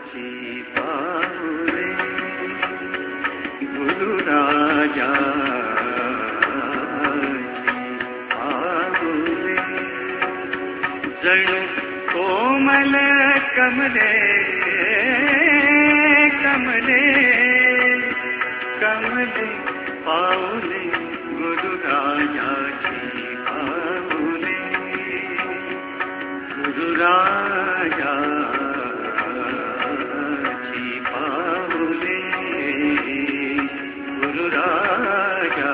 पाहुरे गुरु राजा पाहुरे जणू कोमल कमले कमले कमले पाहुले गुरु राजा पाहुले गुरु राजा पाहुले गुरु राजा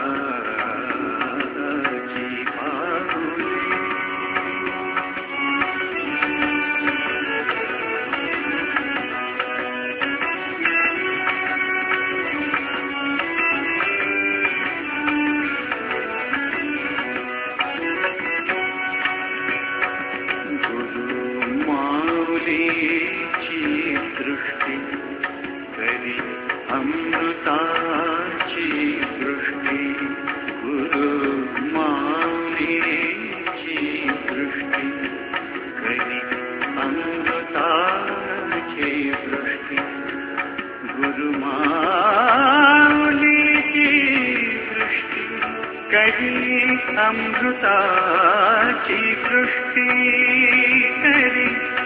दृष्टि करी अमृताची दृष्टी गुरु माऊलीची दृष्टी करी अमृताची दृष्टी गुरु माऊलीची दृष्टी करी अमृताची दृष्टी करी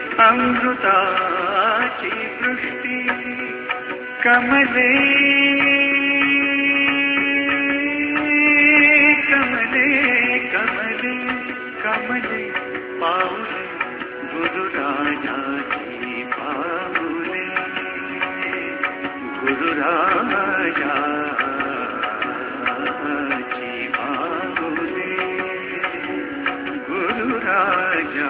अमृताची दृष्टी कमले कमले कमले कमले पाहुले गुरु राजाची पाहुले गुरु राजाची पाहुले गुरु राजा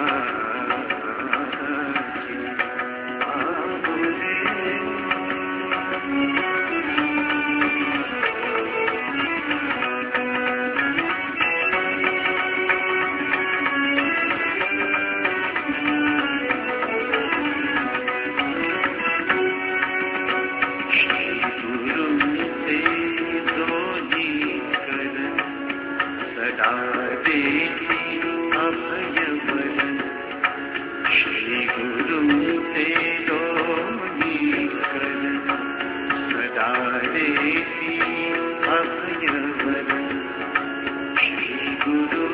श्री गुरु ते दोनी कर सदा देती अभयवर श्री गुरु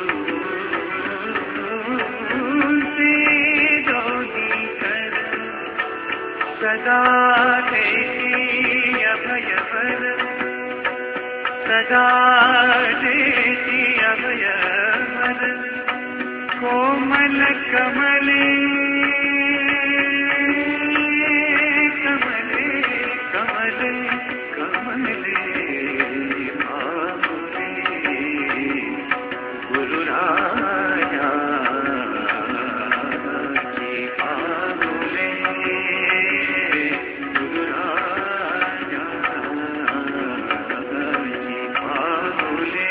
ते दोनी कर सदा देती अभयवर सदा देती अभयवर कोमल कमले कमले कमले कमले पाहुले गुरु राजा जी पाहुले गुरु राजा जी पाहुले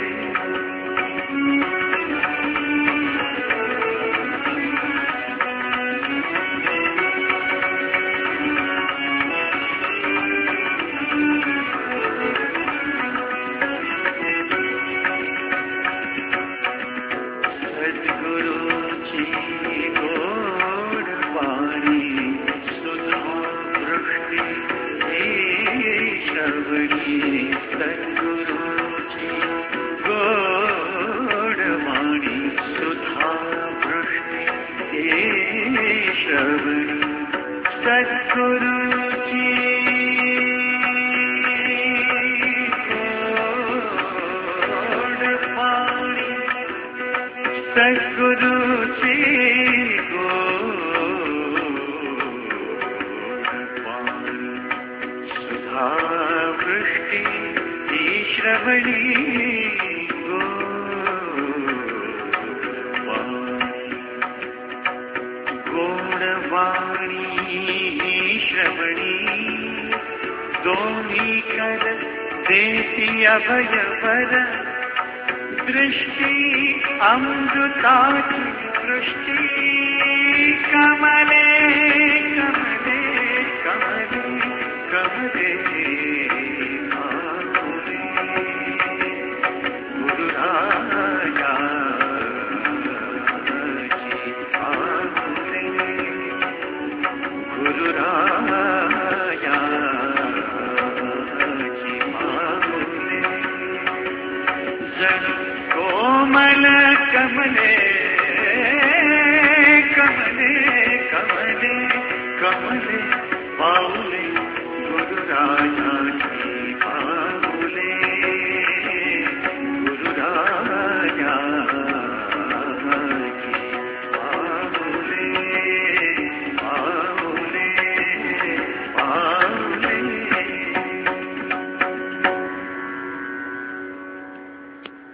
सद्गुरुची गोडवाणी सुधा वृष्टि श्रवणी सद्गुरुची गोडवाणी सद्गुरुची गोडवाणी सुधा वृष्टि श्रवणी गोडवाणी श्रवणी दोन्ही कर देती अभयवर दृष्टि अमृताची दृष्टि कमले कमले कमले कमले गुरु राजा जी पाहुले गुरुराया जी माऊले जण कोमल कमले कमले कमले कमले पाऊले गुरुराया